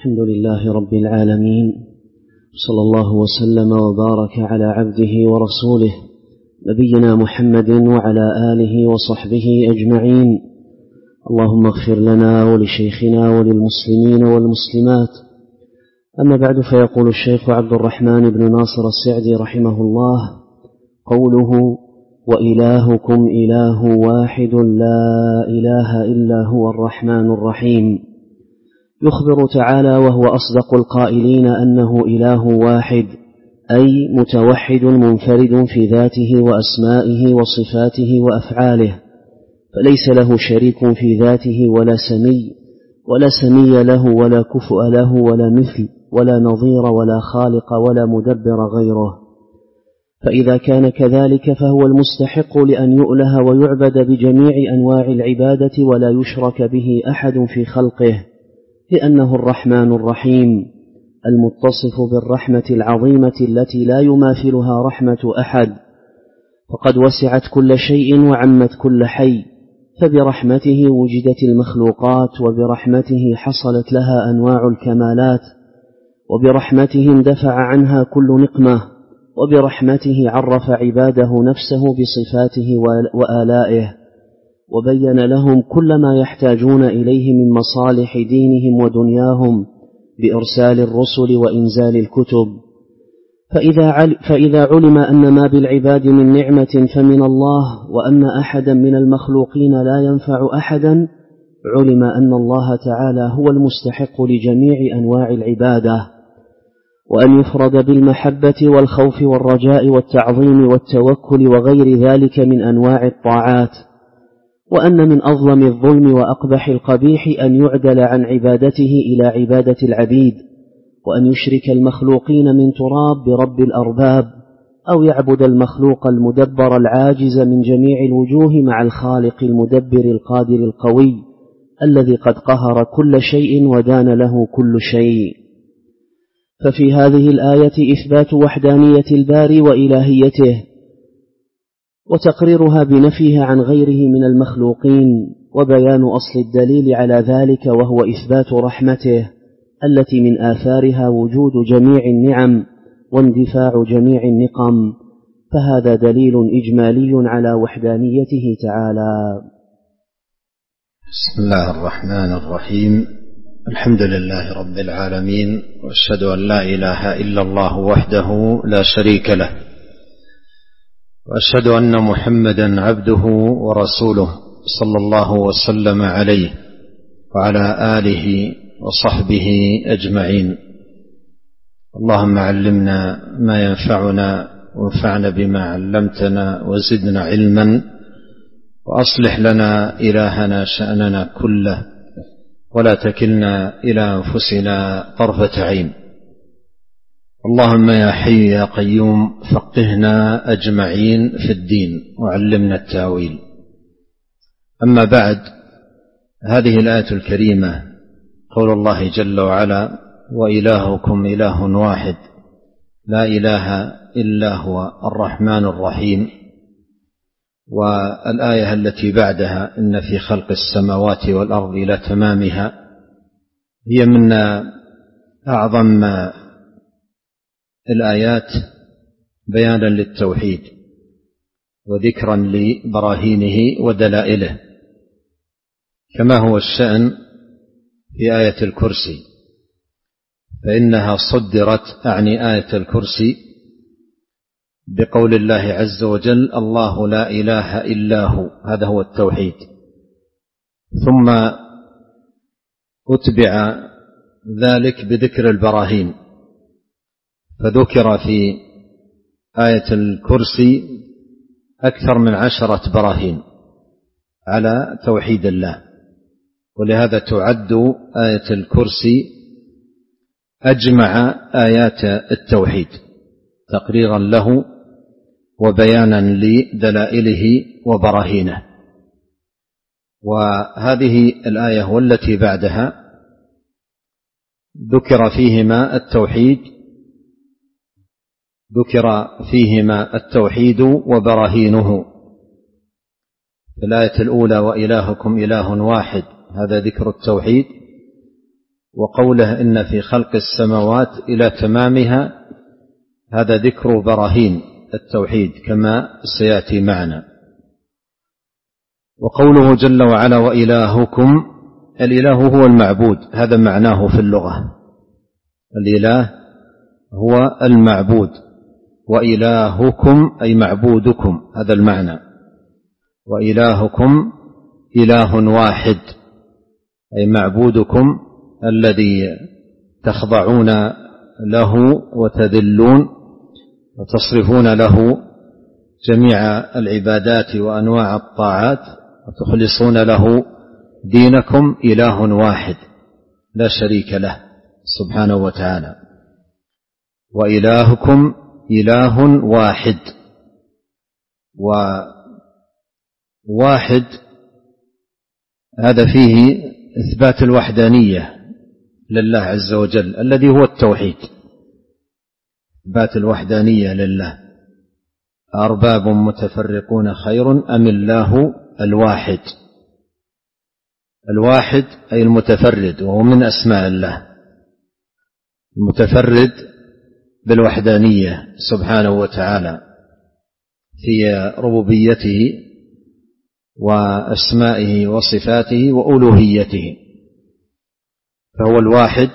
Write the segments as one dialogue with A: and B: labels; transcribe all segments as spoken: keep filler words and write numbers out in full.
A: الحمد لله رب العالمين، صلى الله وسلم وبارك على عبده ورسوله نبينا محمد وعلى آله وصحبه أجمعين. اللهم اغفر لنا ولشيخنا وللمسلمين والمسلمات. أما بعد، فيقول الشيخ عبد الرحمن بن ناصر السعدي رحمه الله: قوله وإلهكم إله واحد لا إله إلا هو الرحمن الرحيم، يخبر تعالى وهو أصدق القائلين أنه إله واحد، أي متوحد منفرد في ذاته وأسمائه وصفاته وأفعاله، فليس له شريك في ذاته ولا سمي ولا سمي له ولا كفء له ولا مثل ولا نظير ولا خالق ولا مدبر غيره. فإذا كان كذلك فهو المستحق لأن يؤله ويعبد بجميع أنواع العبادة ولا يشرك به أحد في خلقه، لأنه الرحمن الرحيم المتصف بالرحمة العظيمة التي لا يماثلها رحمة أحد، فقد وسعت كل شيء وعمت كل حي، فبرحمته وجدت المخلوقات، وبرحمته حصلت لها أنواع الكمالات، وبرحمته اندفع عنها كل نقمة، وبرحمته عرف عباده نفسه بصفاته وآلائه، وبين لهم كل ما يحتاجون إليه من مصالح دينهم ودنياهم بإرسال الرسل وإنزال الكتب. فإذا, فإذا علم أن ما بالعباد من نعمة فمن الله، وأن أحدا من المخلوقين لا ينفع أحدا، علم أن الله تعالى هو المستحق لجميع أنواع العبادة، وأن يفرد بالمحبة والخوف والرجاء والتعظيم والتوكل وغير ذلك من أنواع الطاعات، وأن من أظلم الظلم وأقبح القبيح أن يعدل عن عبادته إلى عبادة العبيد، وأن يشرك المخلوقين من تراب برب الأرباب، أو يعبد المخلوق المدبر العاجز من جميع الوجوه مع الخالق المدبر القادر القوي الذي قد قهر كل شيء ودان له كل شيء. ففي هذه الآية إثبات وحدانية الباري وإلهيته، وتقريرها بنفيه عن غيره من المخلوقين، وبيان أصل الدليل على ذلك وهو إثبات رحمته التي من آثارها وجود جميع النعم واندفاع جميع النقم، فهذا دليل إجمالي على وحدانيته تعالى.
B: بسم الله الرحمن الرحيم. الحمد لله رب العالمين، وأشهد أن لا إله إلا الله وحده لا شريك له، وأشهد أن محمدا عبده ورسوله صلى الله وسلم عليه وعلى آله وصحبه أجمعين. اللهم علمنا ما ينفعنا، وانفعنا بما علمتنا، وزدنا علما، وأصلح لنا إلهنا شأننا كله، ولا تكلنا إلى أنفسنا طرفة عين. اللهم يا حي يا قيوم فقهنا أجمعين في الدين، وعلمنا التاويل. أما بعد، هذه الآية الكريمة قول الله جل وعلا: وإلهكم إله واحد لا إله إلا هو الرحمن الرحيم. والآية التي بعدها: إن في خلق السماوات والأرض إلى تمامها، هي من أعظم الآيات بيانا للتوحيد وذكرا لبراهينه ودلائله، كما هو الشأن في آية الكرسي، فإنها صدرت أعني آية الكرسي بقول الله عز وجل: الله لا إله إلا هو. هذا هو التوحيد. ثم أتبع ذلك بذكر البراهين، فذكر في آية الكرسي أكثر من عشرة براهين على توحيد الله، ولهذا تعد آية الكرسي أجمع آيات التوحيد تقريرا له وبيانا لدلائله وبراهينه. وهذه الآية والتي بعدها ذكر فيهما التوحيد ذكر فيهما التوحيد وبراهينه. في الآية الأولى: وإلهكم إله واحد، هذا ذكر التوحيد. وقوله إن في خلق السماوات إلى تمامها، هذا ذكر براهين التوحيد كما سيأتي معنا. وقوله جل وعلا وإلهكم، الإله هو المعبود، هذا معناه في اللغة، الإله هو المعبود، وإلهكم أي معبودكم، هذا المعنى. وإلهكم إله واحد أي معبودكم الذي تخضعون له وتذلون وتصرفون له جميع العبادات وأنواع الطاعات وتخلصون له دينكم، إله واحد لا شريك له سبحانه وتعالى. وإلهكم إله واحد، وواحد هذا فيه إثبات الوحدانية لله عز وجل الذي هو التوحيد، إثبات الوحدانية لله. أرباب متفرقون خير أم الله الواحد؟ الواحد أي المتفرد، وهو من أسماء الله، المتفرد بالوحدانية سبحانه وتعالى في ربوبيته وأسمائه وصفاته وألوهيته، فهو الواحد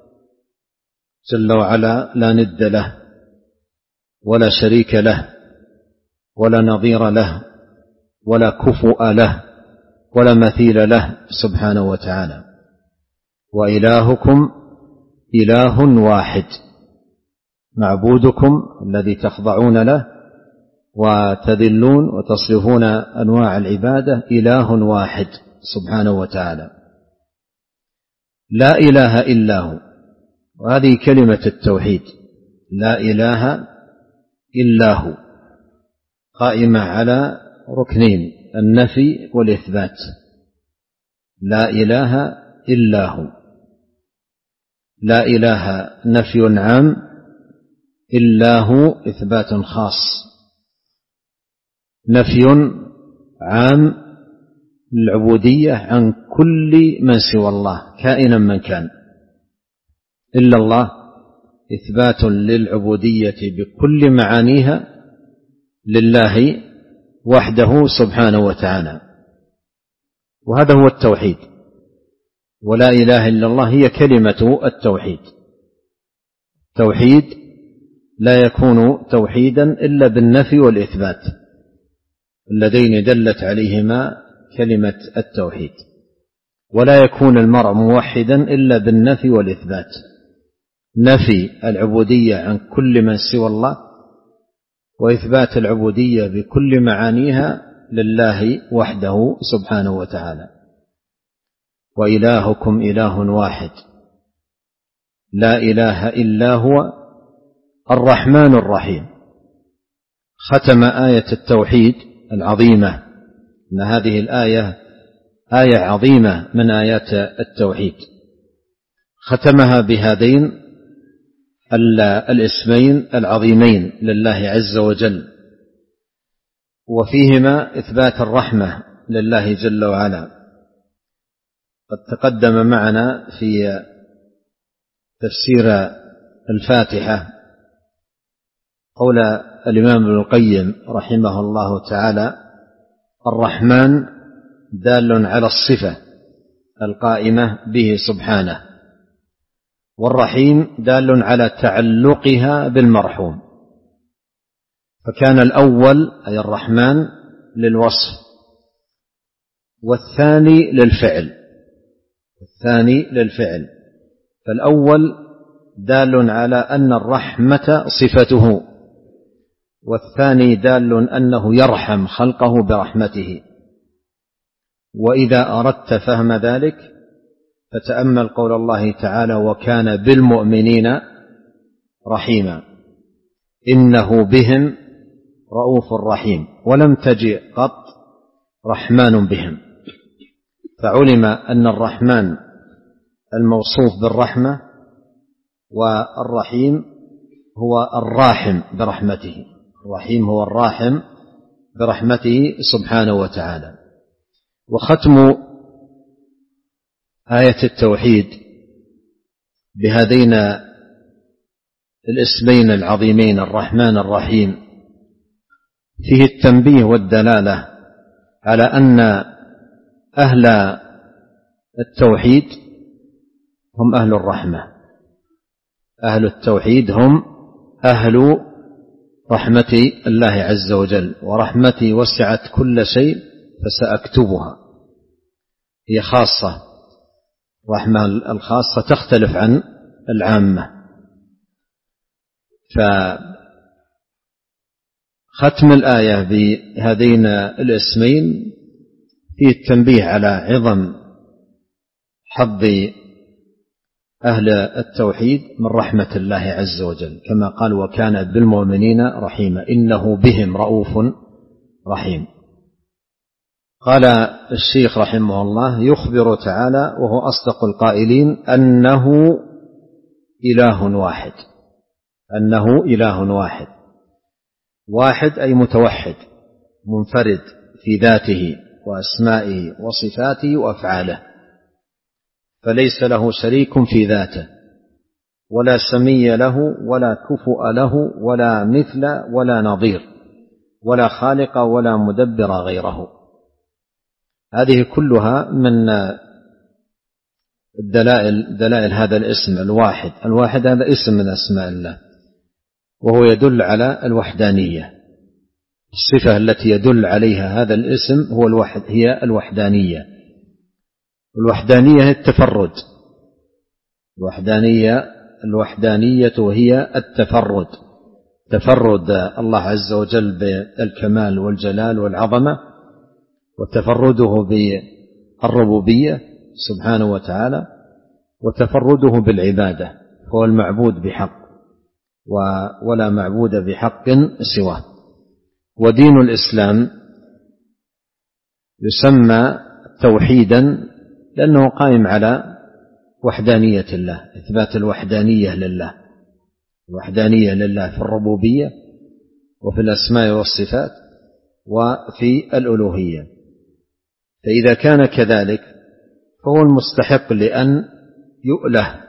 B: جل وعلا لا ند له ولا شريك له ولا نظير له ولا كفؤ له ولا مثيل له سبحانه وتعالى. وإلهكم إله واحد، معبودكم الذي تخضعون له وتذلون وتصرفون أنواع العبادة إله واحد سبحانه وتعالى، لا إله إلا هو. وهذه كلمة التوحيد، لا إله إلا هو، قائمة على ركنين، النفي والإثبات. لا إله إلا هو، لا إله نفي عام، إلا هو إثبات خاص. نفي عام للعبودية عن كل من سوى الله كائنا من كان، إلا الله إثبات للعبودية بكل معانيها لله وحده سبحانه وتعالى، وهذا هو التوحيد. ولا إله إلا الله هي كلمة التوحيد. توحيد لا يكون توحيدا إلا بالنفي والإثبات اللذين دلت عليهما كلمة التوحيد، ولا يكون المرء موحدا إلا بالنفي والإثبات، نفي العبودية عن كل من سوى الله، وإثبات العبودية بكل معانيها لله وحده سبحانه وتعالى. وإلهكم إله واحد، لا إله إلا هو الرحمن الرحيم. ختم آية التوحيد العظيمة، إن هذه الآية آية عظيمة من آيات التوحيد، ختمها بهذين الاسمين العظيمين لله عز وجل، وفيهما إثبات الرحمة لله جل وعلا. قد تقدم معنا في تفسير الفاتحة قول الإمام ابن القيم رحمه الله تعالى: الرحمن دال على الصفة القائمة به سبحانه، والرحيم دال على تعلقها بالمرحوم. فكان الأول أي الرحمن للوصف، والثاني للفعل، الثاني للفعل. فالأول دال على أن الرحمة صفته، والثاني دال أنه يرحم خلقه برحمته. وإذا أردت فهم ذلك فتأمل قول الله تعالى: وكان بالمؤمنين رحيما، إنه بهم رؤوف رحيم، ولم تجئ قط رحمن بهم. فعلم أن الرحمن الموصوف بالرحمة، والرحيم هو الراحم برحمته، الرحيم هو الراحم برحمته سبحانه وتعالى. وختم آية التوحيد بهذين الاسمين العظيمين الرحمن الرحيم فيه التنبيه والدلالة على أن أهل التوحيد هم أهل الرحمة. أهل التوحيد هم أهل رحمة الله عز وجل، ورحمتي وسعت كل شيء فسأكتبها. هي خاصة، الرحمة الخاصة تختلف عن العامة. فختم الآية بهذين الاسمين فيه التنبيه على عظم حظ أهل التوحيد من رحمة الله عز وجل، كما قال وكان بالمؤمنين رحيما إنه بهم رؤوف رحيم. قال الشيخ رحمه الله يخبر تعالى وهو أصدق القائلين أنه إله واحد، أنه إله واحد. واحد أي متوحد منفرد في ذاته وأسمائه وصفاته وأفعاله، فليس له شريك في ذاته ولا سمي له ولا كفؤ له ولا مثل ولا نظير ولا خالق ولا مدبر غيره. هذه كلها من الدلائل دلائل هذا الاسم الواحد. الواحد هذا اسم من أسماء الله، وهو يدل على الوحدانية. الصفة التي يدل عليها هذا الاسم هو الوحد هي الوحدانية. الوحدانية هي التفرد. الوحدانية الوحدانية وهي التفرد، تفرد الله عز وجل بالكمال والجلال والعظمة، وتفرده بالربوبية سبحانه وتعالى، وتفرده بالعبادة، هو المعبود بحق ولا معبود بحق سواه. ودين الإسلام يسمى توحيدا لأنه قائم على وحدانية الله، إثبات الوحدانية لله، الوحدانية لله في الربوبية وفي الأسماء والصفات وفي الألوهية. فإذا كان كذلك فهو المستحق لأن يؤله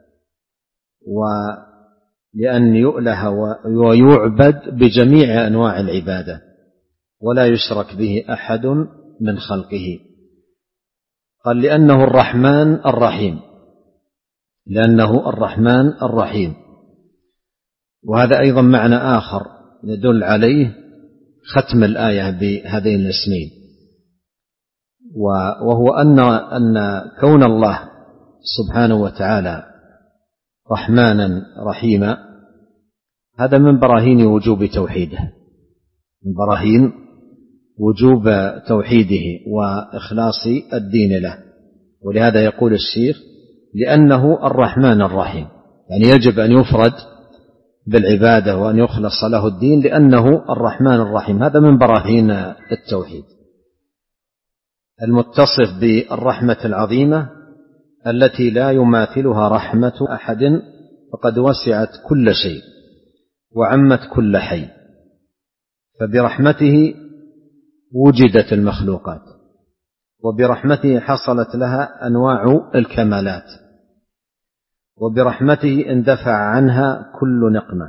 B: ولأن يؤله ويعبد بجميع أنواع العبادة، ولا يشرك به أحد من خلقه. قال لأنه الرحمن الرحيم، لأنه الرحمن الرحيم. وهذا أيضا معنى آخر يدل عليه ختم الآية بهذين الاسمين، وهو أن أن كون الله سبحانه وتعالى رحمانا رحيما هذا من براهين وجوب توحيده، من براهين وجوب توحيده وإخلاص الدين له. ولهذا يقول الشيخ لأنه الرحمن الرحيم، يعني يجب أن يفرد بالعبادة وأن يخلص له الدين لأنه الرحمن الرحيم. هذا من براهين التوحيد. المتصف بالرحمة العظيمة التي لا يماثلها رحمة أحد، فقد وسعت كل شيء وعمت كل حي، فبرحمته وجدت المخلوقات، وبرحمته حصلت لها أنواع الكمالات، وبرحمته اندفع عنها كل نقمة.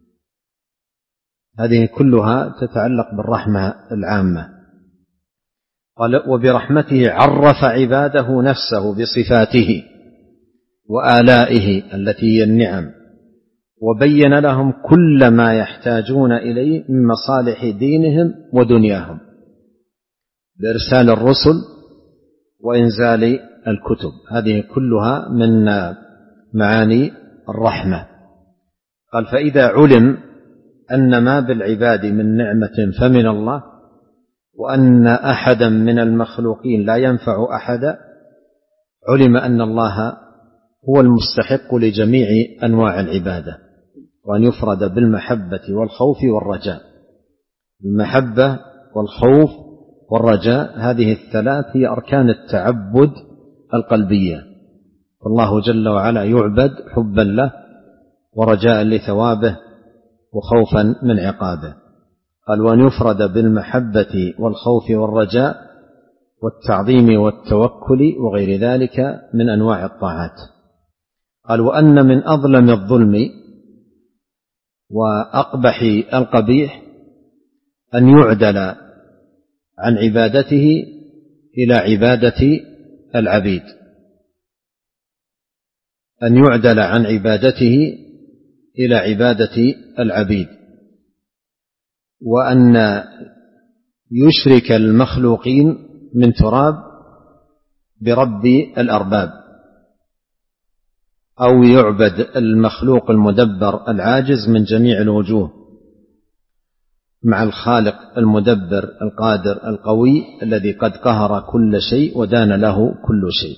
B: هذه كلها تتعلق بالرحمة العامة. قال وبرحمته عرف عباده نفسه بصفاته وآلائه التي هي النعم، وبين لهم كل ما يحتاجون إليه من مصالح دينهم ودنياهم بإرسال الرسل وإنزال الكتب. هذه كلها من معاني الرحمة. قال فإذا علم أن ما بالعباد من نعمة فمن الله، وأن أحدا من المخلوقين لا ينفع أحدا، علم أن الله هو المستحق لجميع أنواع العبادة، وأن يفرد بالمحبة والخوف والرجاء. المحبة والخوف والرجاء هذه الثلاث هي أركان التعبد القلبية، فالله جل وعلا يعبد حبا له ورجاء لثوابه وخوفا من عقابه. قال وأن يفرد بالمحبة والخوف والرجاء والتعظيم والتوكل وغير ذلك من أنواع الطاعات. قال: وأن من أظلم الظلم وأقبح القبيح أن يعدل عن عبادته إلى عبادة العبيد، أن يعدل عن عبادته إلى عبادة العبيد، وأن يشرك المخلوقين من تراب برب الأرباب، أو يعبد المخلوق المدبر العاجز من جميع الوجوه مع الخالق المدبر القادر القوي الذي قد قهر كل شيء ودان له كل شيء.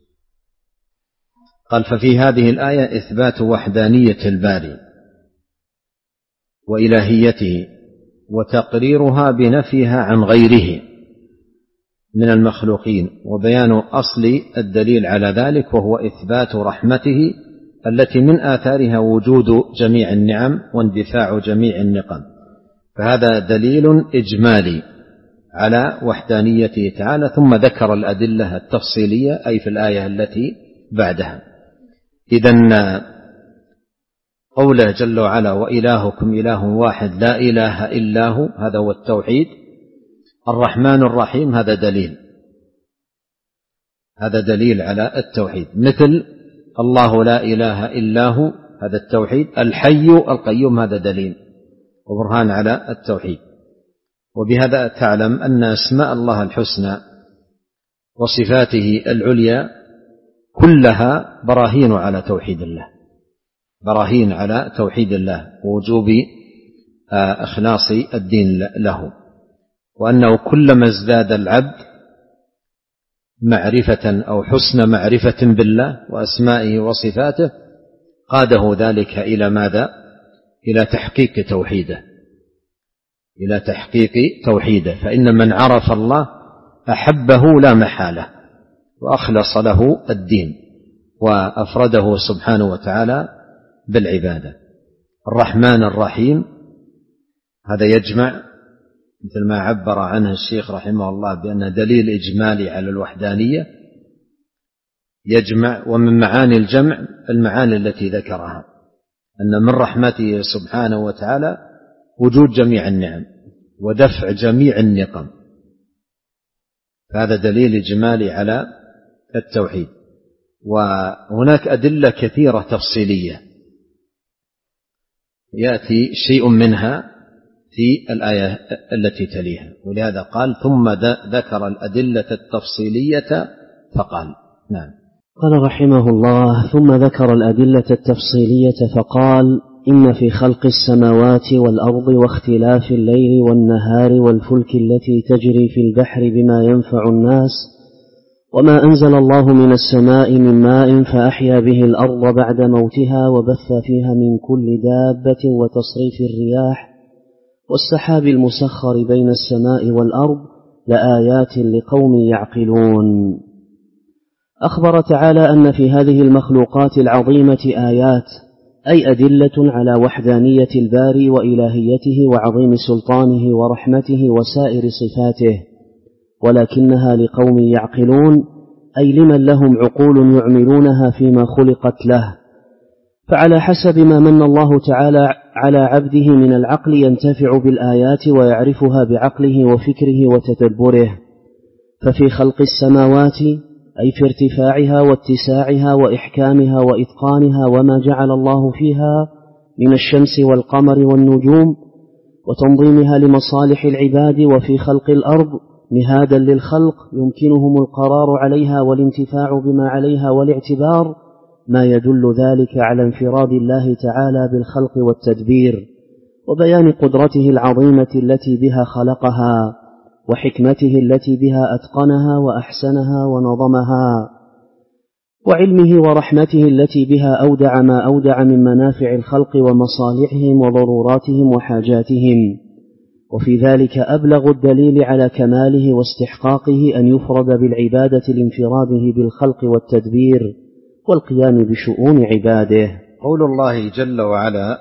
B: قال: ففي هذه الآية إثبات وحدانية الباري وإلهيته وتقريرها بنفيها عن غيره من المخلوقين، وبيان أصل الدليل على ذلك، وهو إثبات رحمته التي من آثارها وجود جميع النعم واندفاع جميع النقم. فهذا دليل إجمالي على وحدانيته تعالى، ثم ذكر الأدلة التفصيلية أي في الآية التي بعدها. إذن قوله جل وعلا: وإلهكم إله واحد لا إله إلا هو، هذا هو التوحيد. الرحمن الرحيم، هذا دليل هذا دليل على التوحيد. مثل الله لا إله إلا هو، هذا التوحيد. الحي القيوم، هذا دليل وبرهان على التوحيد. وبهذا تعلم أن أسماء الله الحسنى وصفاته العليا كلها براهين على توحيد الله، براهين على توحيد الله ووجوب إخلاص الدين له، وأنه كلما ازداد العبد معرفة أو حسن معرفة بالله وأسمائه وصفاته قاده ذلك إلى ماذا؟ إلى تحقيق توحيده، إلى تحقيق توحيده. فإن من عرف الله أحبه لا محالة وأخلص له الدين وأفرده سبحانه وتعالى بالعبادة. الرحمن الرحيم، هذا يجمع مثل ما عبر عنه الشيخ رحمه الله بأنه دليل إجمالي على الوحدانية، يجمع. ومن معاني الجمع المعاني التي ذكرها، أن من رحمته سبحانه وتعالى وجود جميع النعم ودفع جميع النقم، هذا دليل إجمالي على التوحيد. وهناك أدلة كثيرة تفصيلية يأتي شيء منها في الآية التي تليها، ولهذا قال: ثم ذكر الأدلة التفصيلية فقال. نعم.
A: قال رحمه الله: ثم ذكر الأدلة التفصيلية فقال: إن في خلق السماوات والأرض واختلاف الليل والنهار والفلك التي تجري في البحر بما ينفع الناس وما أنزل الله من السماء من ماء فأحيا به الأرض بعد موتها وبث فيها من كل دابة وتصريف الرياح والسحاب المسخر بين السماء والأرض لآيات لقوم يعقلون. أخبر تعالى أن في هذه المخلوقات العظيمة آيات، أي أدلة على وحدانية الباري وإلهيته وعظيم سلطانه ورحمته وسائر صفاته، ولكنها لقوم يعقلون، أي لمن لهم عقول يعملونها فيما خلقت له. فعلى حسب ما من الله تعالى على عبده من العقل ينتفع بالآيات ويعرفها بعقله وفكره وتدبره. ففي خلق السماوات، أي في ارتفاعها واتساعها وإحكامها وإتقانها وما جعل الله فيها من الشمس والقمر والنجوم وتنظيمها لمصالح العباد. وفي خلق الأرض مهادا للخلق يمكنهم القرار عليها والانتفاع بما عليها والاعتبار، ما يدل ذلك على انفراد الله تعالى بالخلق والتدبير وبيان قدرته العظيمة التي بها خلقها وحكمته التي بها أتقنها وأحسنها ونظمها، وعلمه ورحمته التي بها أودع ما أودع من منافع الخلق ومصالحهم وضروراتهم وحاجاتهم. وفي ذلك أبلغ الدليل على كماله واستحقاقه أن يفرد بالعبادة لانفراده بالخلق والتدبير والقيام بشؤون عباده.
B: قول الله جل وعلا: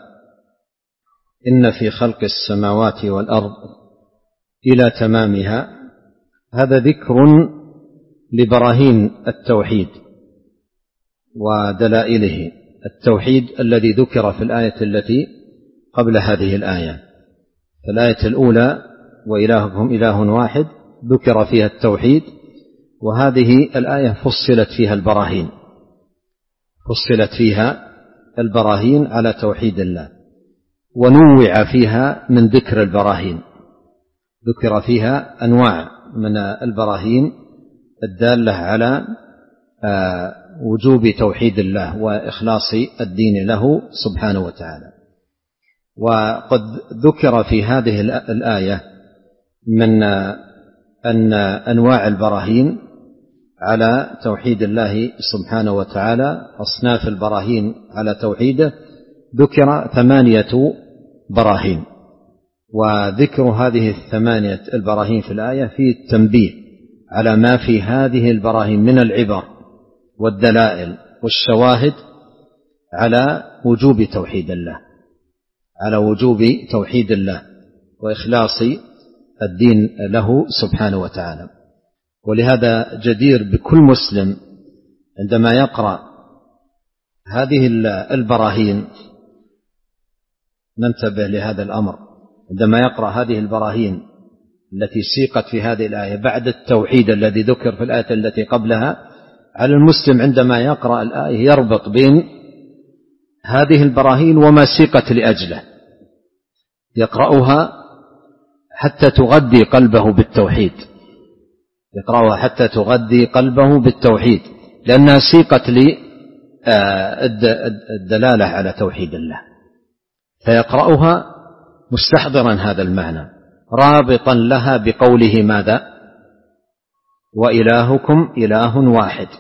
B: إن في خلق السماوات والأرض إلى تمامها، هذا ذكر لبراهين التوحيد ودلائله. التوحيد الذي ذكر في الآية التي قبل هذه الآية، الآية الأولى وإلهكم إله واحد ذكر فيها التوحيد، وهذه الآية فصلت فيها البراهين فصلت فيها البراهين على توحيد الله، ونوع فيها من ذكر البراهين، ذكر فيها أنواع من البراهين الدالة على وجوب توحيد الله وإخلاص الدين له سبحانه وتعالى. وقد ذكر في هذه الآية من أن أنواع البراهين على توحيد الله سبحانه وتعالى، أصناف البراهين على توحيده، ذكر ثمانية براهين، وذكر هذه الثمانية البراهين في الآية فيه التنبيه على ما في هذه البراهين من العبر والدلائل والشواهد على وجوب توحيد الله على وجوب توحيد الله وإخلاص الدين له سبحانه وتعالى. ولهذا جدير بكل مسلم عندما يقرأ هذه البراهين، ننتبه لهذا الأمر، عندما يقرأ هذه البراهين التي سيقت في هذه الآية بعد التوحيد الذي ذكر في الآية التي قبلها، على المسلم عندما يقرأ الآية يربط بين هذه البراهين وما سيقت لأجله، يقرأها حتى تغذي قلبه بالتوحيد يقرأها حتى تغذي قلبه بالتوحيد لأنها سيقت للدلالة على توحيد الله، فيقرأها مستحضرا هذا المعنى، رابطا لها بقوله ماذا؟ وإلهكم إله واحد.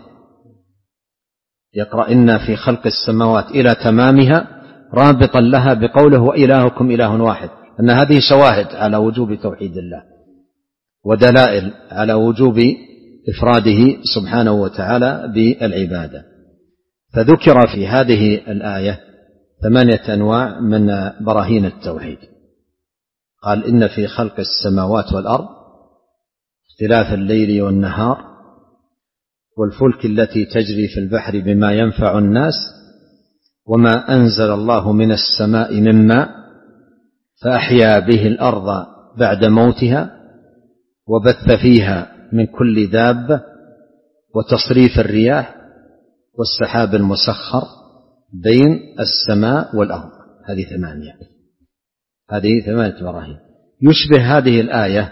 B: يقرأ إن في خلق السماوات إلى تمامها، رابطا لها بقوله وإلهكم إله واحد، أن هذه شواهد على وجوب توحيد الله ودلائل على وجوب إفراده سبحانه وتعالى بالعبادة. فذكر في هذه الآية ثمانية أنواع من براهين التوحيد. قال إن في خلق السماوات والأرض اختلاف الليل والنهار والفلك التي تجري في البحر بما ينفع الناس وما أنزل الله من السماء من ماء فأحيا به الأرض بعد موتها وبث فيها من كل دابة وتصريف الرياح والسحاب المسخر بين السماء والأرض. هذه ثمانية هذه ثمانية براهين. يشبه هذه الآية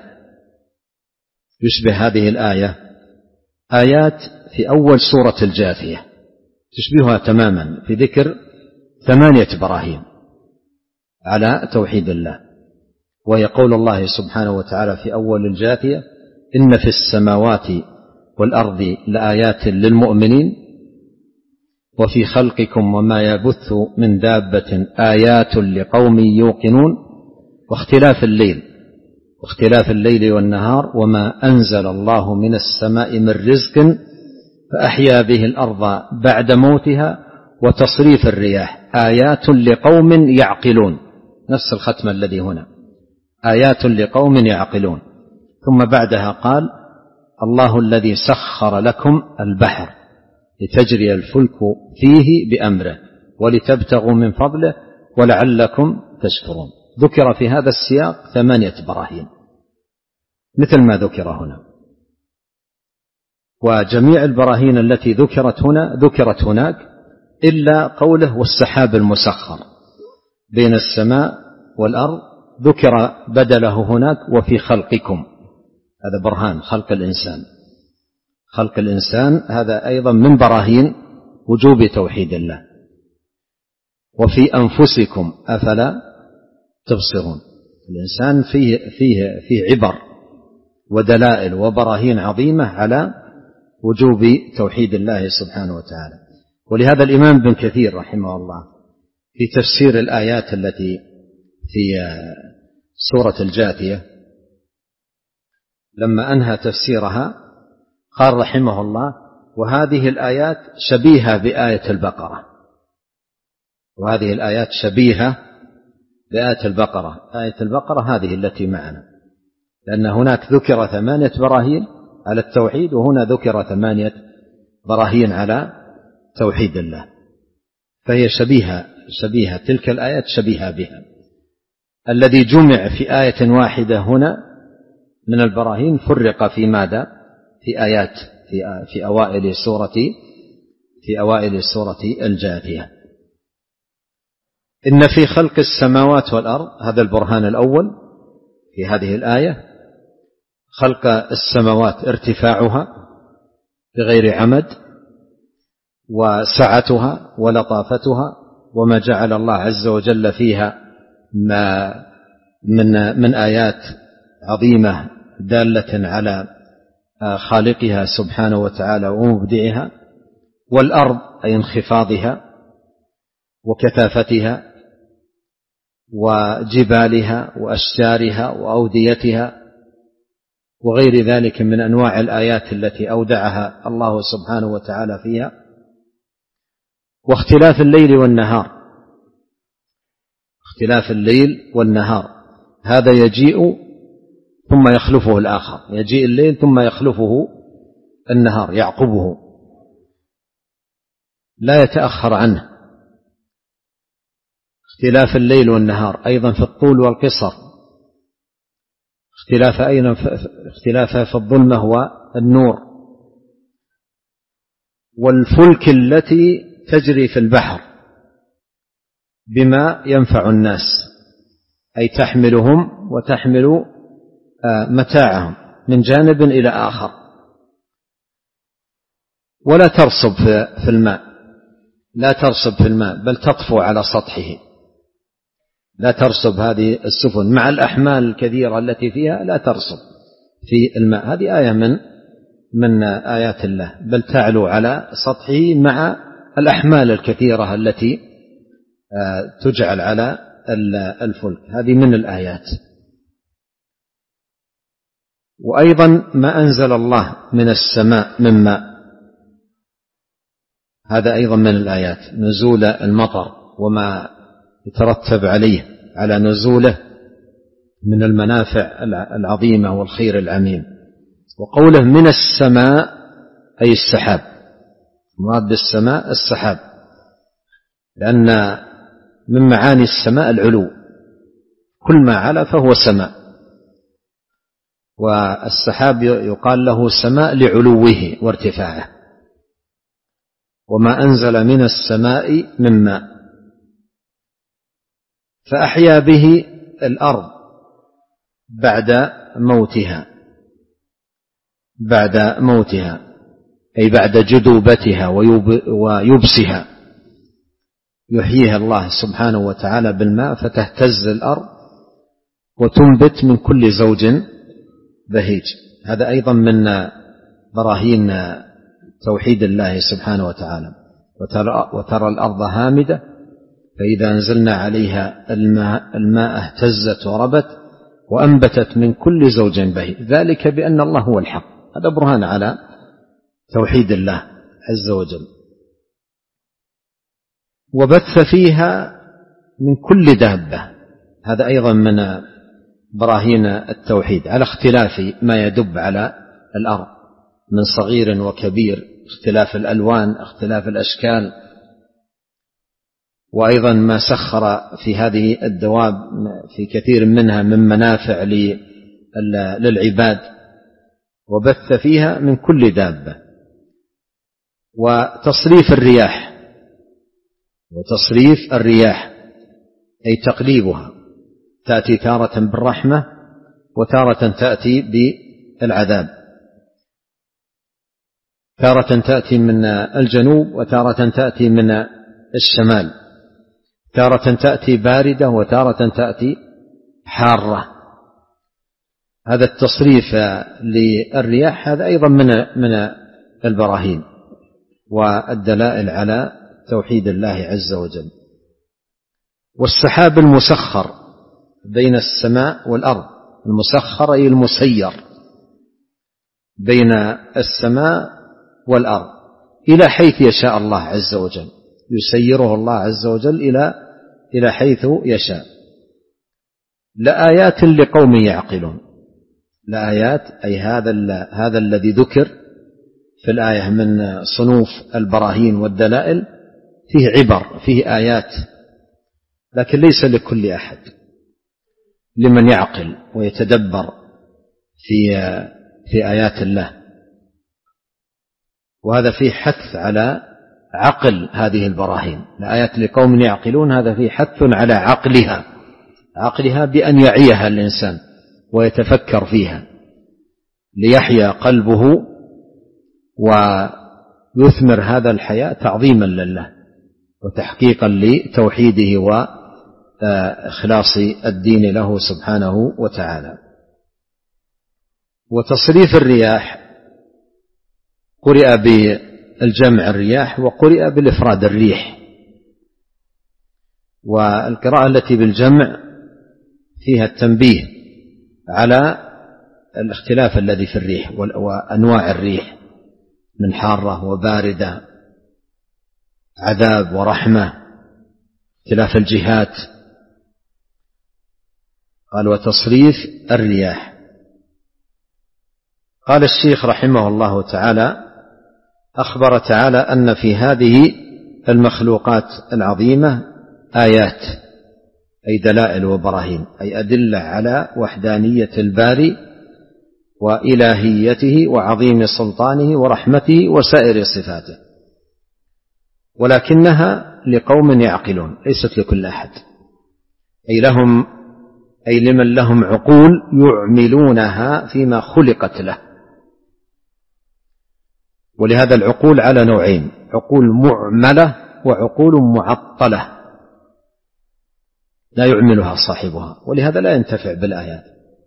B: يشبه هذه الآية آيات في أول سورة الجاثية، تشبهها تماما في ذكر ثمانية براهين على توحيد الله، وهي قول الله سبحانه وتعالى في أول الجاثية إن في السماوات والأرض لآيات للمؤمنين وفي خلقكم وما يبث من دابة آيات لقوم يوقنون واختلاف الليل واختلاف الليل والنهار وما أنزل الله من السماء من رزق فأحيا به الأرض بعد موتها وتصريف الرياح آيات لقوم يعقلون. نفس الختم الذي هنا آيات لقوم يعقلون. ثم بعدها قال الله الذي سخر لكم البحر لتجري الفلك فيه بأمره ولتبتغوا من فضله ولعلكم تشكرون. ذكر في هذا السياق ثمانية براهين مثل ما ذكر هنا، وجميع البراهين التي ذكرت هنا ذكرت هناك إلا قوله والسحاب المسخر بين السماء والأرض، ذكر بدله هناك وفي خلقكم. هذا برهان خلق الإنسان خلق الإنسان هذا أيضا من براهين وجوب توحيد الله. وفي أنفسكم أفلا تبصرون. الإنسان فيه, فيه, فيه عبر ودلائل وبراهين عظيمة على وجوب توحيد الله سبحانه وتعالى. ولهذا الإمام ابن كثير رحمه الله في تفسير الآيات التي في سورة الجاثية لما أنهى تفسيرها قال رحمه الله وهذه الآيات شبيهة بآية البقرة وهذه الآيات شبيهة بآية البقرة. آية البقرة هذه التي معنا، لأن هناك ذكر ثمانية براهين على التوحيد وهنا ذكر ثمانية براهين على توحيد الله، فهي شبيهة شبيهة تلك الآيات شبيهة بها. الذي جمع في آية واحدة هنا من البراهين فرق في ماذا؟ في آيات في, في أوائل سورة في أوائل سورة الجاثية. إن في خلق السماوات والأرض، هذا البرهان الأول في هذه الآية، خلق السماوات ارتفاعها بغير عمد وسعتها ولطافتها، وما جعل الله عز وجل فيها ما من من آيات عظيمة دالة على خالقها سبحانه وتعالى ومبدعها. والأرض أي انخفاضها وكثافتها وجبالها وأشجارها وأوديتها وغير ذلك من أنواع الآيات التي أودعها الله سبحانه وتعالى فيها. واختلاف الليل والنهار، اختلاف الليل والنهار، هذا يجيء ثم يخلفه الآخر، يجيء الليل ثم يخلفه النهار يعقبه، لا يتأخر عنه. اختلاف الليل والنهار أيضا في الطول والقصر، اختلاف أيضا اختلاف في الظلمة والنور، والفلك التي تجري في البحر بما ينفع الناس، أي تحملهم وتحمل متاعهم من جانب إلى آخر، ولا ترصب في الماء، لا ترصب في الماء بل تطفو على سطحه، لا ترصب هذه السفن مع الأحمال الكثيرة التي فيها، لا ترصب في الماء. هذه آية من من آيات الله، بل تعلو على سطحه مع الأحمال الكثيرة التي تجعل على الفلك، هذه من الآيات. وأيضا ما أنزل الله من السماء من ماء، هذا أيضا من الآيات، نزول المطر وما يترتب عليه على نزوله من المنافع العظيمة والخير العميم. وقوله من السماء أي السحاب، مراد بالسماء السحاب، لأن من معاني السماء العلو، كل ما علا فهو سماء، والسحاب يقال له سماء لعلوه وارتفاعه. وما أنزل من السماء من ماء فأحيا به الأرض بعد موتها، بعد موتها أي بعد جدوبتها ويبسها، يحييها الله سبحانه وتعالى بالماء فتهتز الأرض وتنبت من كل زوج بهيج. هذا أيضا من براهين توحيد الله سبحانه وتعالى. وترى, وترى الأرض هامدة فإذا أنزلنا عليها الماء, الماء اهتزت وربت وأنبتت من كل زوج بهيج، ذلك بأن الله هو الحق. هذا برهان على توحيد الله عز وجل. وبث فيها من كل دابة، هذا أيضا من براهين التوحيد على اختلاف ما يدب على الأرض من صغير وكبير، اختلاف الألوان، اختلاف الأشكال. وأيضا ما سخر في هذه الدواب في كثير منها من منافع للعباد. وبث فيها من كل دابة. وتصريف الرياح، وتصريف الرياح أي تقليبها، تأتي تارة بالرحمة وتارة تأتي بالعذاب، تارة تأتي من الجنوب وتارة تأتي من الشمال، تارة تأتي باردة وتارة تأتي حارة. هذا التصريف للرياح هذا أيضا من من البراهين والدلائل على توحيد الله عز وجل. والسحاب المسخر بين السماء والأرض، المسخر أي المسير بين السماء والأرض إلى حيث يشاء الله عز وجل، يسيره الله عز وجل إلى إلى حيث يشاء. لآيات لقوم يعقلون، لآيات أي هذا هذا الذي ذكر في الآية من صنوف البراهين والدلائل فيه عبر، فيه آيات، لكن ليس لكل أحد، لمن يعقل ويتدبر في في آيات الله. وهذا فيه حث على عقل هذه البراهين، الآيات لقوم يعقلون، هذا فيه حث على عقلها، عقلها بأن يعيها الإنسان ويتفكر فيها ليحيا قلبه ويثمر هذا الحياة تعظيما لله وتحقيقا لتوحيده وإخلاص الدين له سبحانه وتعالى. وتصريف الرياح قرئ بالجمع الرياح وقرئ بالإفراد الريح، والقراءة التي بالجمع فيها التنبيه على الاختلاف الذي في الريح وأنواع الريح من حارة وباردة، عذاب ورحمة، اختلاف الجهات. قال وتصريف الرياح. قال الشيخ رحمه الله تعالى: أخبر تعالى أن في هذه المخلوقات العظيمة آيات، أي دلائل وبراهين، أي أدلة على وحدانية الباري وإلهيته وعظيم سلطانه ورحمته وسائر صفاته، ولكنها لقوم يعقلون، ليست لكل أحد، أي لهم أي لمن لهم عقول يعملونها فيما خلقت له. ولهذا العقول على نوعين: عقول معملة وعقول معطلة لا يعملها صاحبها، ولهذا لا ينتفع بالآيات.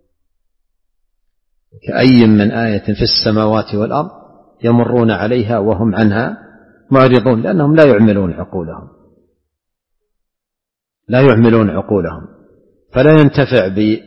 B: كأي من آية في السماوات والأرض يمرون عليها وهم عنها معرضون، لأنهم لا يعملون عقولهم لا يعملون عقولهم فلا ينتفع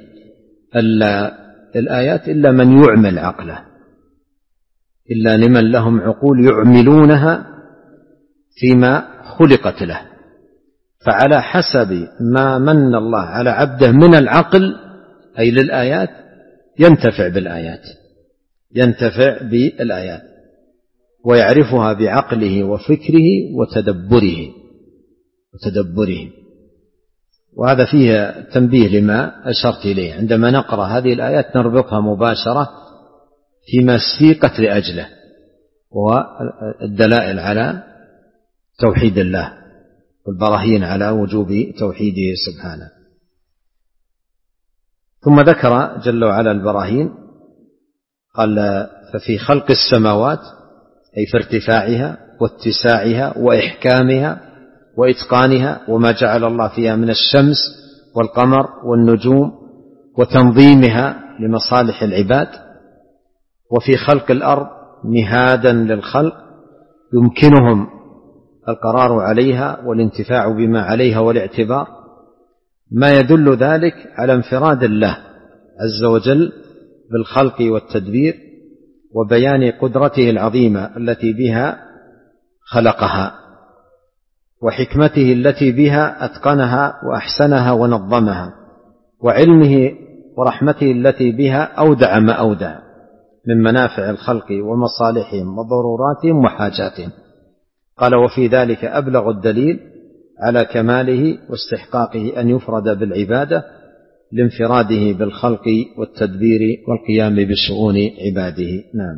B: بالآيات إلا من يعمل عقله، إلا لمن لهم عقول يعملونها فيما خلقت له. فعلى حسب ما من الله على عبده من العقل أي للآيات ينتفع بالآيات ينتفع بالآيات ويعرفها بعقله وفكره وتدبره وتدبره وهذا فيه تنبيه لما أشرت إليه. عندما نقرأ هذه الآيات نربطها مباشرة فيما سيقت لأجله، والدلائل على توحيد الله والبراهين على وجوب توحيده سبحانه. ثم ذكر جل وعلا البراهين، قال: ففي خلق السماوات، أي في ارتفاعها واتساعها وإحكامها وإتقانها، وما جعل الله فيها من الشمس والقمر والنجوم وتنظيمها لمصالح العباد. وفي خلق الأرض مهادا للخلق يمكنهم القرار عليها والانتفاع بما عليها والاعتبار، ما يدل ذلك على انفراد الله عز وجل بالخلق والتدبير وبيان قدرته العظيمة التي بها خلقها، وحكمته التي بها أتقنها وأحسنها ونظمها، وعلمه ورحمته التي بها أودع ما أودع من منافع الخلق ومصالحهم وضروراتهم وحاجاتهم. قال: وفي ذلك أبلغ الدليل على كماله واستحقاقه أن يفرد بالعبادة لانفراده بالخلق والتدبير والقيام بشؤون عباده. نعم.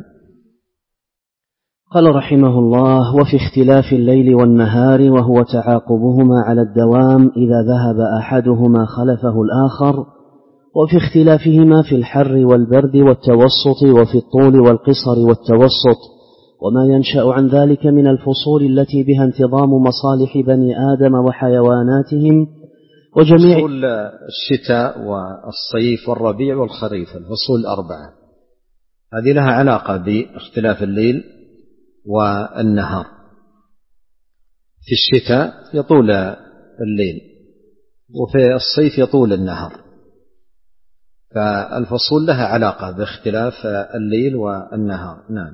A: قال رحمه الله: وفي اختلاف الليل والنهار وهو تعاقبهما على الدوام إذا ذهب أحدهما خلفه الآخر، وفي اختلافهما في الحر والبرد والتوسط وفي الطول والقصر والتوسط، وما ينشأ عن ذلك من الفصول التي بها انتظام مصالح بني آدم وحيواناتهم وجميع
B: فصول الشتاء والصيف والربيع والخريف، الفصول الأربعة هذه لها علاقة باختلاف الليل والنهار. في الشتاء يطول الليل وفي الصيف يطول النهار، فالفصول لها علاقة باختلاف الليل والنهار. نعم.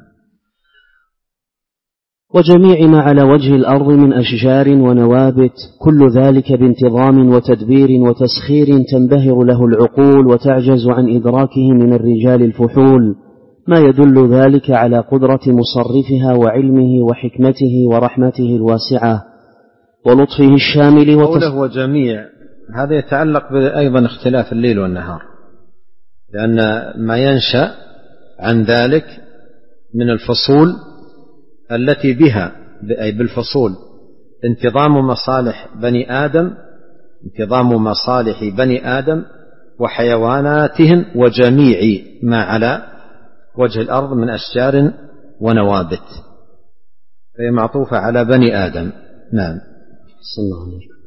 A: وجميع ما على وجه الأرض من أشجار ونوابت، كل ذلك بانتظام وتدبير وتسخير تنبهر له العقول وتعجز عن إدراكه من الرجال الفحول، ما يدل ذلك على قدرة مصرفها وعلمه وحكمته ورحمته الواسعة ولطفه الشامل.
B: قوله وجميع هذا يتعلق أيضا اختلاف الليل والنهار، لأن ما ينشأ عن ذلك من الفصول التي بها أي بالفصول انتظام مصالح بني آدم انتظام مصالح بني آدم وحيواناتهم وجميع ما على وجه الأرض من أشجار ونوابت، فهي معطوفة على بني آدم. نعم.
A: صلى الله عليه وسلم.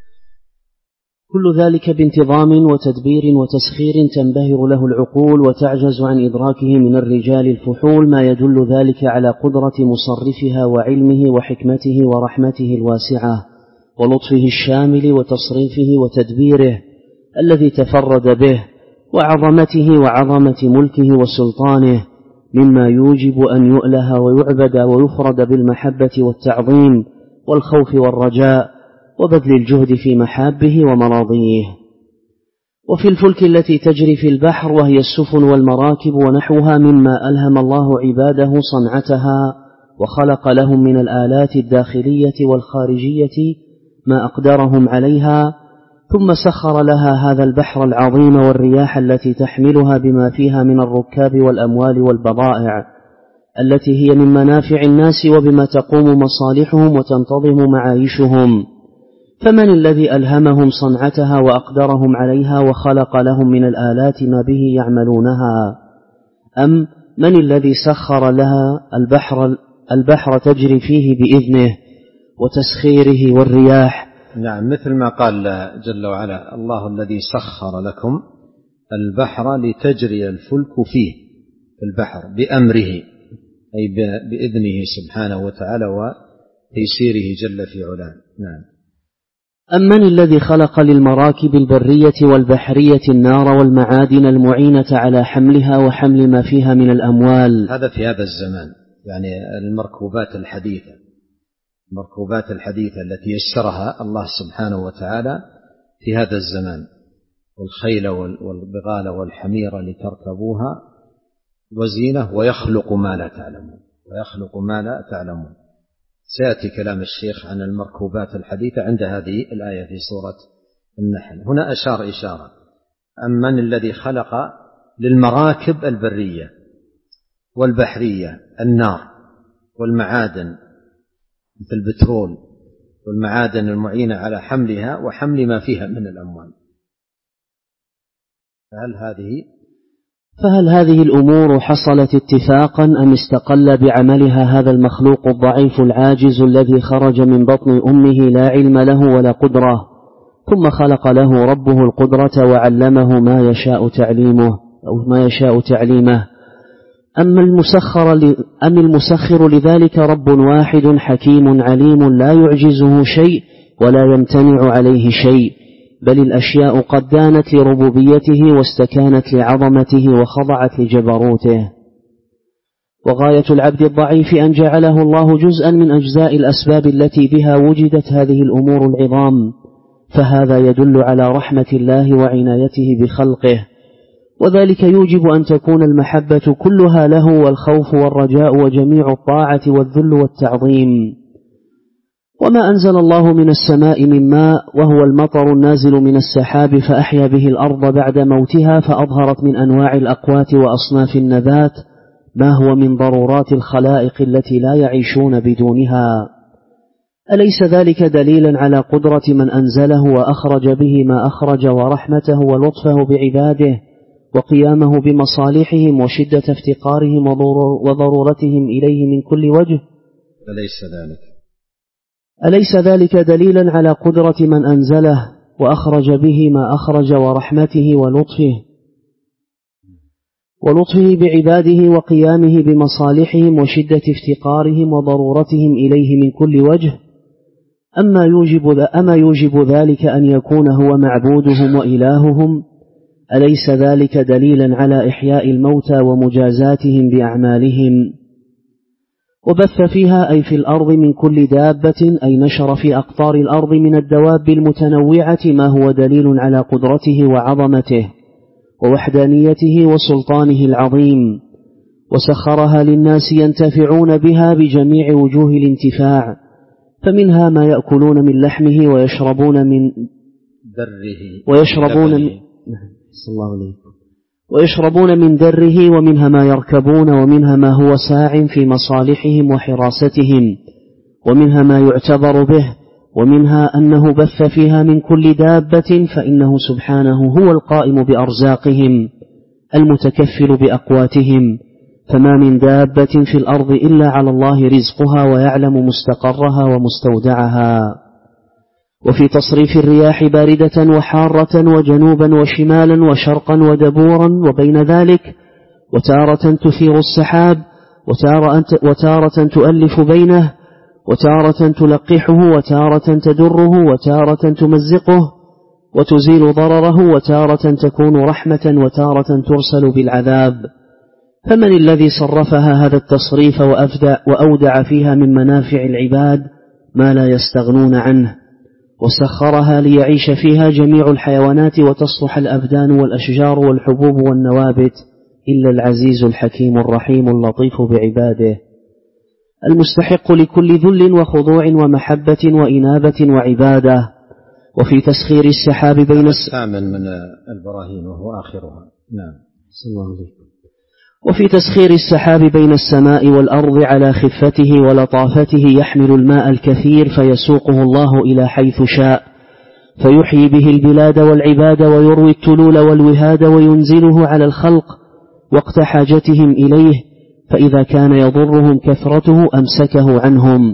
A: كل ذلك بانتظام وتدبير وتسخير تنبهر له العقول وتعجز عن إدراكه من الرجال الفحول، ما يدل ذلك على قدرة مصرفها وعلمه وحكمته ورحمته الواسعة ولطفه الشامل وتصريفه وتدبيره الذي تفرد به وعظمته وعظمة ملكه وسلطانه، مما يوجب أن يؤله ويعبد ويفرد بالمحبة والتعظيم والخوف والرجاء وبذل الجهد في محابه ومراضيه. وفي الفلك التي تجري في البحر وهي السفن والمراكب ونحوها مما ألهم الله عباده صنعتها وخلق لهم من الآلات الداخلية والخارجية ما أقدرهم عليها، ثم سخر لها هذا البحر العظيم والرياح التي تحملها بما فيها من الركاب والأموال والبضائع التي هي من منافع الناس وبما تقوم مصالحهم وتنتظم معايشهم. فمن الذي ألهمهم صنعتها وأقدرهم عليها وخلق لهم من الآلات ما به يعملونها؟ أم من الذي سخر لها البحر, البحر تجري فيه بإذنه وتسخيره والرياح؟
B: نعم، مثل ما قال جل وعلا: الله الذي سخر لكم البحر لتجري الفلك فيه في البحر بأمره، أي بإذنه سبحانه وتعالى وتيسيره جل في علاه. نعم.
A: أمن الذي خلق للمراكب البرية والبحرية النار والمعادن المعينة على حملها وحمل ما فيها من الأموال؟
B: هذا في هذا الزمان، يعني المركوبات الحديثة المركوبات الحديثة التي يسرها الله سبحانه وتعالى في هذا الزمان، والخيل والبغال والحمير لتركبوها وزينة ويخلق ما لا تعلمون ويخلق ما لا تعلمون. سيأتي كلام الشيخ عن المركوبات الحديثة عند هذه الآية في سورة النحل. هنا أشار إشارة: أمن الذي خلق للمراكب البرية والبحرية النار والمعادن مثل البترول والمعادن المعينة على حملها وحمل ما فيها من الأموال، فهل هذه
A: فهل هذه الأمور حصلت اتفاقا أم استقل بعملها هذا المخلوق الضعيف العاجز الذي خرج من بطن أمه لا علم له ولا قدرة، ثم خلق له ربه القدرة وعلمه ما يشاء تعليمه أو ما يشاء تعليمه؟ أم المسخر, أم المسخر لذلك رب واحد حكيم عليم لا يعجزه شيء ولا يمتنع عليه شيء، بل الأشياء قد دانت لربوبيته واستكانت لعظمته وخضعت لجبروته. وغاية العبد الضعيف أن جعله الله جزءا من أجزاء الأسباب التي بها وجدت هذه الأمور العظام، فهذا يدل على رحمة الله وعنايته بخلقه، وذلك يوجب أن تكون المحبة كلها له والخوف والرجاء وجميع الطاعة والذل والتعظيم. وما أنزل الله من السماء من ماء وهو المطر النازل من السحاب فأحيا به الأرض بعد موتها فأظهرت من أنواع الأقوات وأصناف النبات ما هو من ضرورات الخلائق التي لا يعيشون بدونها، أليس ذلك دليلا على قدرة من أنزله وأخرج به ما أخرج ورحمته ولطفه بعباده وقيامه بمصالحهم وشدة افتقارهم وضرورتهم إليه من كل وجه؟
B: أليس ذلك
A: أليس ذلك دليلا على قدرة من أنزله وأخرج به ما أخرج ورحمته ولطفه ولطفه بعباده وقيامه بمصالحهم وشدة افتقارهم وضرورتهم إليه من كل وجه؟ أما يوجب, أما يوجب ذلك أن يكون هو معبودهم وإلههم؟ أليس ذلك دليلا على إحياء الموتى ومجازاتهم بأعمالهم؟ وبث فيها أي في الأرض من كل دابة، أي نشر في أقطار الأرض من الدواب المتنوعة ما هو دليل على قدرته وعظمته ووحدانيته وسلطانه العظيم. وسخرها للناس ينتفعون بها بجميع وجوه الانتفاع، فمنها ما يأكلون من لحمه ويشربون من
B: دره
A: ويشربون من صلى الله عليكم ويشربون من دره، ومنها ما يركبون، ومنها ما هو ساع في مصالحهم وحراستهم، ومنها ما يعتبر به، ومنها أنه بث فيها من كل دابة، فإنه سبحانه هو القائم بأرزاقهم المتكفل بأقواتهم، فما من دابة في الأرض إلا على الله رزقها ويعلم مستقرها ومستودعها. وفي تصريف الرياح باردة وحارة وجنوبا وشمالا وشرقا ودبورا وبين ذلك، وتارة تثير السحاب، وتارة تؤلف بينه، وتارة تلقحه، وتارة تدره، وتارة تمزقه وتزيل ضرره، وتارة تكون رحمة، وتارة ترسل بالعذاب. فمن الذي صرفها هذا التصريف وأودع فيها من منافع العباد ما لا يستغنون عنه، وسخرها ليعيش فيها جميع الحيوانات وتصلح الأبدان والأشجار والحبوب والنوابت، إلا العزيز الحكيم الرحيم اللطيف بعباده، المستحق لكل ذل وخضوع ومحبة وإنابة وعبادة. وفي تسخير السحاب بين
B: الثامن من البراهين وهو آخرها. نعم.
A: صلى الله عليه. وفي تسخير السحاب بين السماء والأرض على خفته ولطافته يحمل الماء الكثير فيسوقه الله إلى حيث شاء، فيحيي به البلاد والعباد، ويروي التلول والوهاد، وينزله على الخلق وقت حاجتهم إليه، فإذا كان يضرهم كثرته أمسكه عنهم،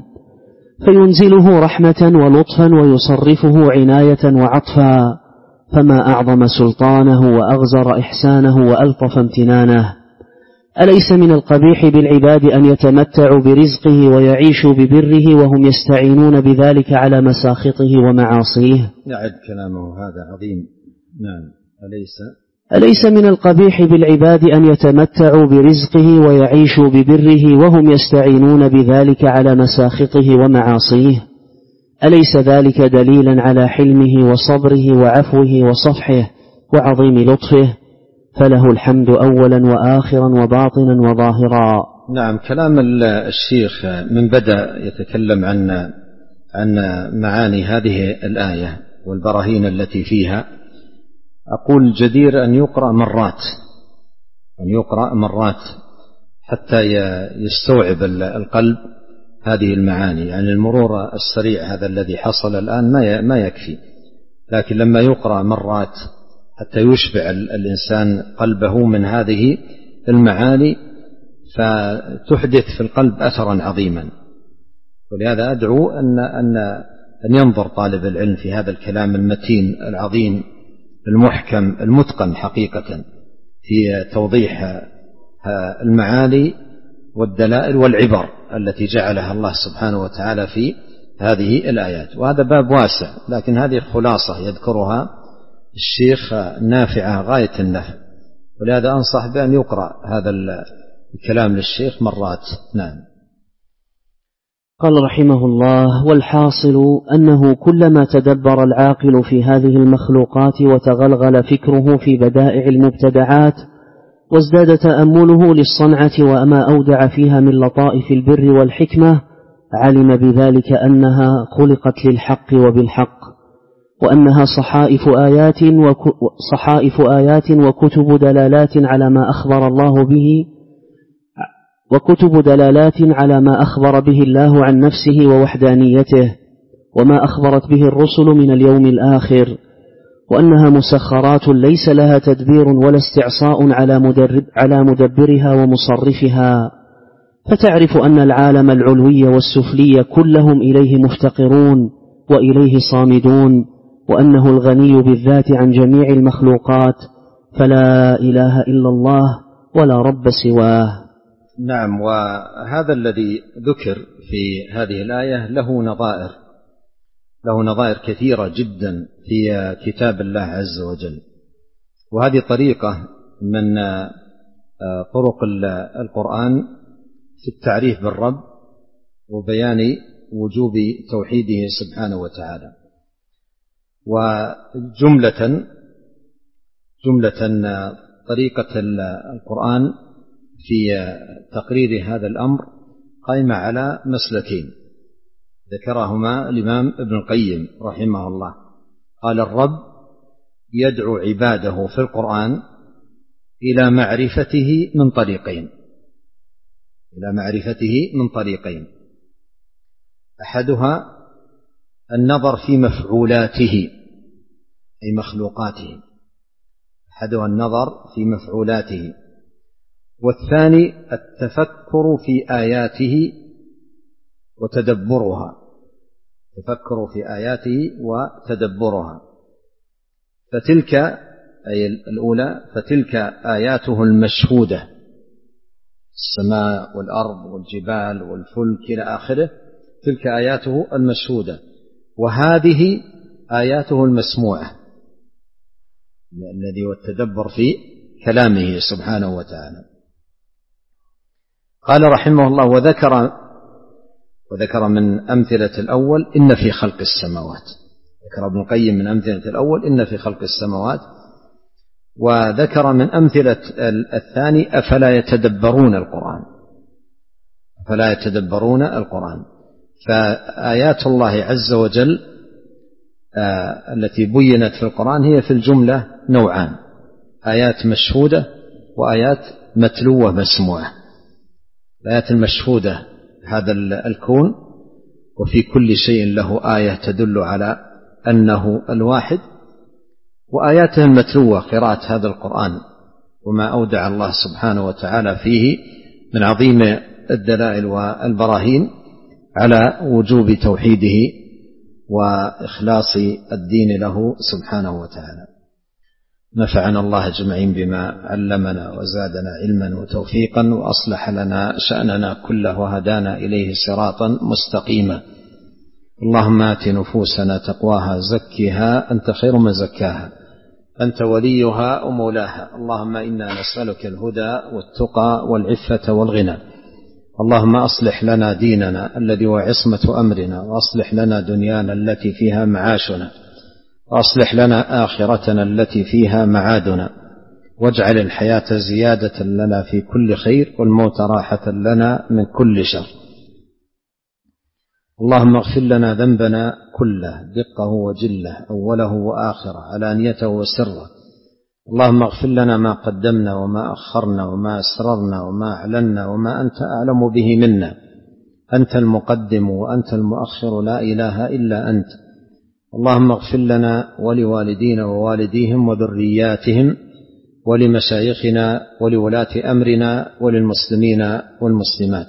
A: فينزله رحمة ولطفا ويصرفه عناية وعطفا، فما أعظم سلطانه وأغزر إحسانه وألطف امتنانه. أليس من القبيح بالعباد أن يتمتعوا برزقه ويعيشوا ببره وهم يستعينون بذلك على مساخطه ومعاصيه؟
B: نعد كلامه هذا عظيم. نعم. أليس
A: أليس من القبيح بالعباد أن يتمتعوا برزقه ويعيشوا ببره وهم يستعينون بذلك على مساخطه ومعاصيه؟ أليس ذلك دليلا على حلمه وصبره وعفوه وصفحه وعظيم لطفه؟ فله الحمد أولا وآخرا وباطنا وظاهرا.
B: نعم. كلام الشيخ من بدأ يتكلم عن عن معاني هذه الآية والبراهين التي فيها، أقول جدير أن يقرأ مرات أن يقرأ مرات حتى يستوعب القلب هذه المعاني. يعني المرور السريع هذا الذي حصل الآن ما يكفي، لكن لما يقرأ مرات حتى يشبع الإنسان قلبه من هذه المعاني فتحدث في القلب أثرا عظيما. ولهذا أدعو أن أن أن ينظر طالب العلم في هذا الكلام المتين العظيم المحكم المتقن حقيقة في توضيح المعاني والدلائل والعبر التي جعلها الله سبحانه وتعالى في هذه الآيات. وهذا باب واسع، لكن هذه الخلاصة يذكرها الشيخ نافعة غاية النفع، ولهذا أنصح بأن يقرأ هذا الكلام للشيخ مرات. نعم.
A: قال رحمه الله: والحاصل أنه كلما تدبر العاقل في هذه المخلوقات وتغلغل فكره في بدائع المبتدعات وازداد تأمله للصنعة وما أودع فيها من لطائف البر والحكمة، علم بذلك أنها خلقت للحق وبالحق، وأنها صحائف آيات, صحائف آيات وكتب دلالات على ما أخبر الله به وكتب دلالات على ما أخبر به الله عن نفسه ووحدانيته وما أخبرت به الرسل من اليوم الآخر، وأنها مسخرات ليس لها تدبير ولا استعصاء على, مدرب على مدبرها ومصرفها، فتعرف أن العالم العلوي والسفلي كلهم إليه مفتقرون وإليه صامدون، وأنه الغني بالذات عن جميع المخلوقات، فلا إله إلا الله ولا رب سواه.
B: نعم. وهذا الذي ذكر في هذه الآية له نظائر له نظائر كثيرة جدا في كتاب الله عز وجل، وهذه طريقة من طرق القرآن في التعريف بالرب وبيان وجوب توحيده سبحانه وتعالى. وجملة جملة طريقة القرآن في تقرير هذا الأمر قائمة على مسلكين ذكرهما الإمام ابن القيم رحمه الله. قال: الرب يدعو عباده في القرآن إلى معرفته من طريقين إلى معرفته من طريقين أحدها النظر في مفعولاته أي مخلوقاته أحدها النظر في مفعولاته والثاني التفكر في آياته وتدبرها تفكر في آياته وتدبرها. فتلك أي الأولى فتلك آياته المشهودة، السماء والأرض والجبال والفلك إلى آخره، تلك آياته المشهودة، وهذه آياته المسموعة الذي هو التدبر في كلامه سبحانه وتعالى. قال رحمه الله: وذكر وذكر من أمثلة الأول إن في خلق السماوات. ذكر ابن القيم من أمثلة الأول إن في خلق السماوات، وذكر من أمثلة الثاني أفلا يتدبرون القرآن أفلا يتدبرون القرآن. فآيات الله عز وجل آه التي بينت في القرآن هي في الجملة نوعان: آيات مشهودة وآيات متلوة مسموعة. الآيات المشهودة هذا الكون وفي كل شيء له آية تدل على أنه الواحد، وآياته المتلوة قراءة هذا القرآن وما أودع الله سبحانه وتعالى فيه من عظيم الدلائل والبراهين على وجوب توحيده وإخلاص الدين له سبحانه وتعالى. نفعنا الله أجمعين بما علمنا وزادنا علما وتوفيقا، وأصلح لنا شأننا كله وهدانا إليه صراطا مستقيما. اللهم آت نفوسنا تقواها زكها أنت خير من زكاها أنت وليها ومولاها. اللهم إنا نسألك الهدى والتقى والعفة والغنى. اللهم أصلح لنا ديننا الذي هو عصمة أمرنا، وأصلح لنا دنيانا التي فيها معاشنا، وأصلح لنا آخرتنا التي فيها معادنا، واجعل الحياة زيادة لنا في كل خير والموت راحة لنا من كل شر. اللهم اغفر لنا ذنبنا كله دقه وجله أوله وآخره علانيته وسره. اللهم اغفر لنا ما قدمنا وما أخرنا وما أسررنا وما أعلنا وما أنت أعلم به منا. أنت المقدم وأنت المؤخر، لا إله إلا أنت. اللهم اغفر لنا ولوالدينا ووالديهم وذرياتهم ولمشايخنا ولولاة أمرنا وللمسلمين والمسلمات.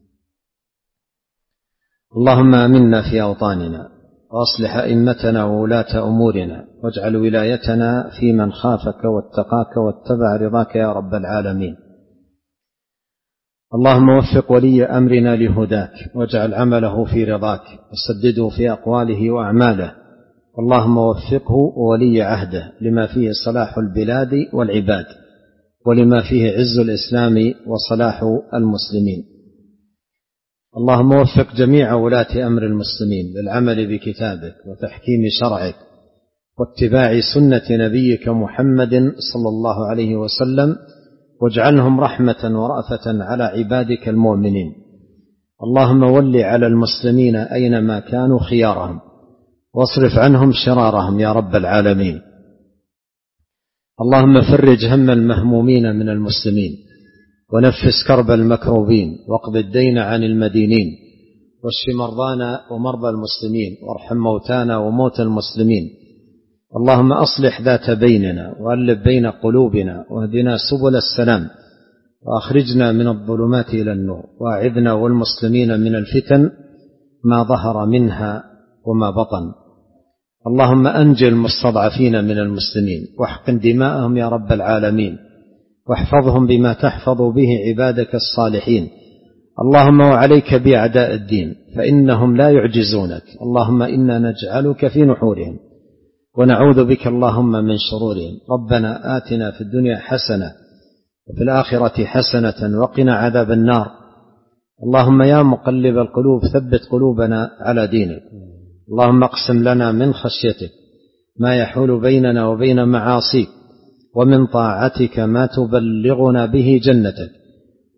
B: اللهم آمنا في أوطاننا، وأصلح أئمتنا وولاة أمورنا، واجعل ولايتنا في من خافك واتقاك واتبع رضاك يا رب العالمين. اللهم وفق ولي أمرنا لهداك، واجعل عمله في رضاك، وسدده في أقواله وأعماله. اللهم وفقه وولي عهده لما فيه صلاح البلاد والعباد، ولما فيه عز الإسلام وصلاح المسلمين. اللهم وفق جميع ولاة أمر المسلمين للعمل بكتابك وتحكيم شرعك واتباع سنة نبيك محمد صلى الله عليه وسلم، واجعلهم رحمة ورأفة على عبادك المؤمنين. اللهم ول على المسلمين أينما كانوا خيارهم، واصرف عنهم شرارهم يا رب العالمين. اللهم فرج هم المهمومين من المسلمين، ونفس كرب المكروبين، واقض الدين عن المدينين، واشف مرضانا ومرضى المسلمين، وارحم موتانا وموتى المسلمين. اللهم أصلح ذات بيننا، وألف بين قلوبنا، واهدنا سبل السلام، وأخرجنا من الظلمات إلى النور، وأعذنا والمسلمين من الفتن ما ظهر منها وما بطن. اللهم أنجِ المستضعفين من المسلمين، واحقن دماءهم يا رب العالمين، واحفظهم بما تحفظ به عبادك الصالحين. اللهم وعليك بأعداء الدين، فإنهم لا يعجزونك. اللهم إنا نجعلك في نحورهم، ونعوذ بك اللهم من شرورهم. ربنا آتنا في الدنيا حسنة وفي الآخرة حسنة وقنا عذاب النار. اللهم يا مقلب القلوب ثبت قلوبنا على دينك. اللهم اقسم لنا من خشيتك ما يحول بيننا وبين معاصيك، ومن طاعتك ما تبلغنا به جنتك،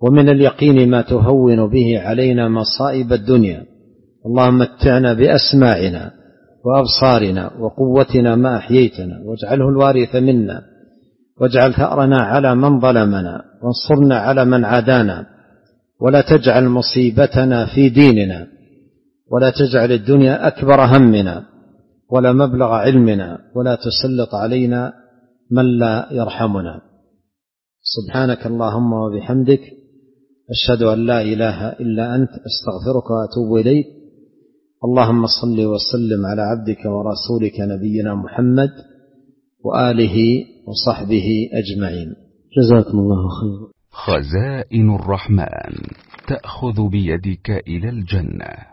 B: ومن اليقين ما تهون به علينا مصائب الدنيا. اللهم متعنا بأسماعنا وأبصارنا وقوتنا ما أحييتنا، واجعله الوارث منا، واجعل ثأرنا على من ظلمنا، وانصرنا على من عادانا، ولا تجعل مصيبتنا في ديننا، ولا تجعل الدنيا أكبر همنا ولا مبلغ علمنا، ولا تسلط علينا من لا يرحمنا. سبحانك اللهم وبحمدك، أشهد أن لا إله إلا أنت، أستغفرك وأتوب إليك. اللهم صل وسلم على عبدك ورسولك نبينا محمد وآله وصحبه أجمعين.
A: جزاكم الله خيرا.
C: خزائن الرحمن تأخذ بيدك إلى الجنة.